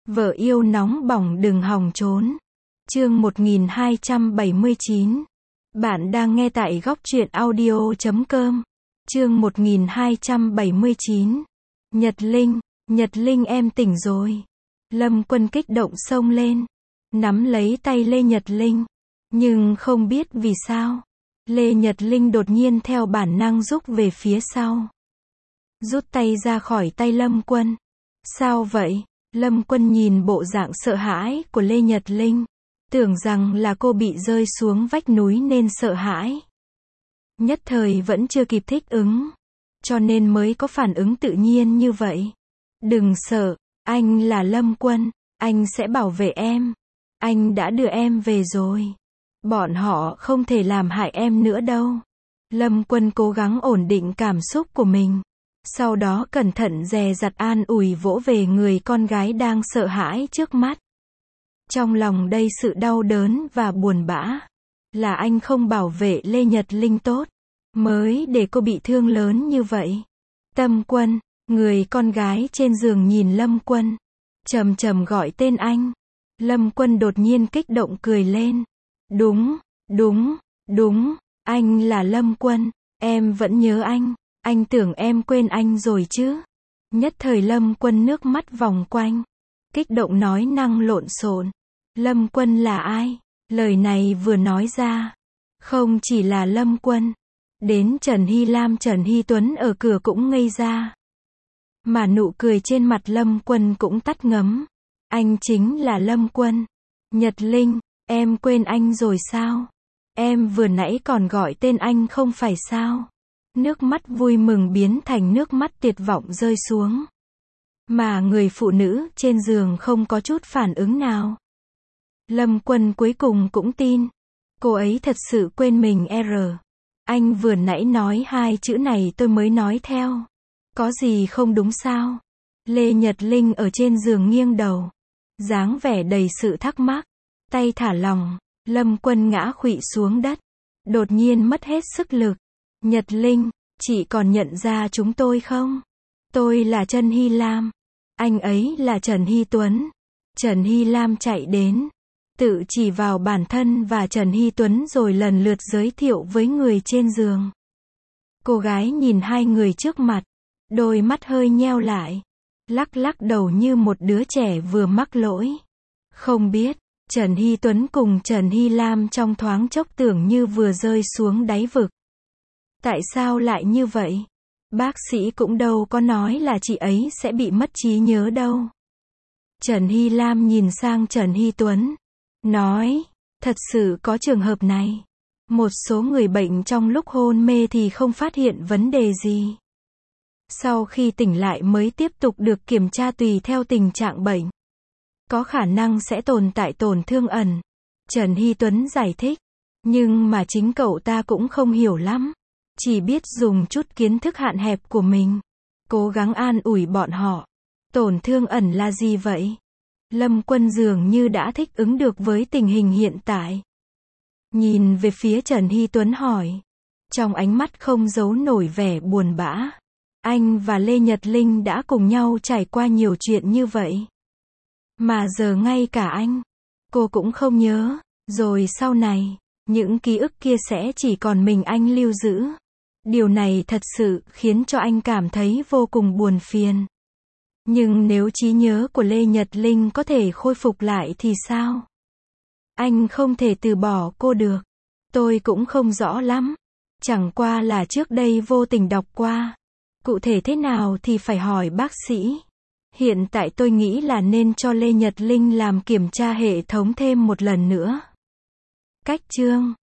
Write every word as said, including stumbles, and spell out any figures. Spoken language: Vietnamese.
Vợ yêu nóng bỏng đừng hòng trốn. Chương một nghìn hai trăm bảy mươi chín. Bạn đang nghe tại góc truyện audio chấm com. Chương một nghìn hai trăm bảy mươi chín. Nhật Linh, Nhật Linh em tỉnh rồi. Lâm Quân kích động xông lên, nắm lấy tay Lê Nhật Linh. Nhưng không biết vì sao, Lê Nhật Linh đột nhiên theo bản năng rút về phía sau. Rút tay ra khỏi tay Lâm Quân. Sao vậy? Lâm Quân nhìn bộ dạng sợ hãi của Lê Nhật Linh, tưởng rằng là cô bị rơi xuống vách núi nên sợ hãi. Nhất thời vẫn chưa kịp thích ứng, cho nên mới có phản ứng tự nhiên như vậy. Đừng sợ, anh là Lâm Quân, anh sẽ bảo vệ em. Anh đã đưa em về rồi. Bọn họ không thể làm hại em nữa đâu. Lâm Quân cố gắng ổn định cảm xúc của mình. Sau đó cẩn thận dè dặt an ủi vỗ về người con gái đang sợ hãi trước mắt. Trong lòng đầy sự đau đớn và buồn bã. Là anh không bảo vệ Lê Nhật Linh tốt, mới để cô bị thương lớn như vậy. Tâm Quân, người con gái trên giường nhìn Lâm Quân, trầm trầm gọi tên anh. Lâm Quân đột nhiên kích động cười lên. Đúng, đúng, đúng, anh là Lâm Quân, em vẫn nhớ anh. Anh tưởng em quên anh rồi chứ. Nhất thời Lâm Quân nước mắt vòng quanh, kích động nói năng lộn xộn. Lâm Quân là ai? Lời này vừa nói ra, không chỉ là Lâm Quân, đến Trần Hy Lam, Trần Hy Tuấn ở cửa cũng ngây ra. Mà nụ cười trên mặt Lâm Quân cũng tắt ngấm. Anh chính là Lâm Quân. Nhật Linh, em quên anh rồi sao? Em vừa nãy còn gọi tên anh không phải sao? Nước mắt vui mừng biến thành nước mắt tuyệt vọng rơi xuống. Mà người phụ nữ trên giường không có chút phản ứng nào. Lâm Quân cuối cùng cũng tin. Cô ấy thật sự quên mình R. Anh vừa nãy nói hai chữ này tôi mới nói theo. Có gì không đúng sao? Lê Nhật Linh ở trên giường nghiêng đầu, dáng vẻ đầy sự thắc mắc. Tay thả lỏng, Lâm Quân ngã khuỵu xuống đất, đột nhiên mất hết sức lực. Nhật Linh, chị còn nhận ra chúng tôi không? Tôi là Trần Hy Lam. Anh ấy là Trần Hy Tuấn. Trần Hy Lam chạy đến, tự chỉ vào bản thân và Trần Hy Tuấn rồi lần lượt giới thiệu với người trên giường. Cô gái nhìn hai người trước mặt, đôi mắt hơi nheo lại, lắc lắc đầu như một đứa trẻ vừa mắc lỗi. Không biết, Trần Hy Tuấn cùng Trần Hy Lam trong thoáng chốc tưởng như vừa rơi xuống đáy vực. Tại sao lại như vậy? Bác sĩ cũng đâu có nói là chị ấy sẽ bị mất trí nhớ đâu. Trần Hy Lam nhìn sang Trần Hy Tuấn, nói, thật sự có trường hợp này. Một số người bệnh trong lúc hôn mê thì không phát hiện vấn đề gì. Sau khi tỉnh lại mới tiếp tục được kiểm tra tùy theo tình trạng bệnh. Có khả năng sẽ tồn tại tổn thương ẩn. Trần Hy Tuấn giải thích. Nhưng mà chính cậu ta cũng không hiểu lắm. Chỉ biết dùng chút kiến thức hạn hẹp của mình, cố gắng an ủi bọn họ. Tổn thương ẩn là gì vậy? Lâm Quân dường như đã thích ứng được với tình hình hiện tại. Nhìn về phía Trần Hy Tuấn hỏi. Trong ánh mắt không giấu nổi vẻ buồn bã. Anh và Lê Nhật Linh đã cùng nhau trải qua nhiều chuyện như vậy. Mà giờ ngay cả anh, cô cũng không nhớ. Rồi sau này, những ký ức kia sẽ chỉ còn mình anh lưu giữ. Điều này thật sự khiến cho anh cảm thấy vô cùng buồn phiền. Nhưng nếu trí nhớ của Lê Nhật Linh có thể khôi phục lại thì sao? Anh không thể từ bỏ cô được. Tôi cũng không rõ lắm. Chẳng qua là trước đây vô tình đọc qua. Cụ thể thế nào thì phải hỏi bác sĩ. Hiện tại tôi nghĩ là nên cho Lê Nhật Linh làm kiểm tra hệ thống thêm một lần nữa. Cách chương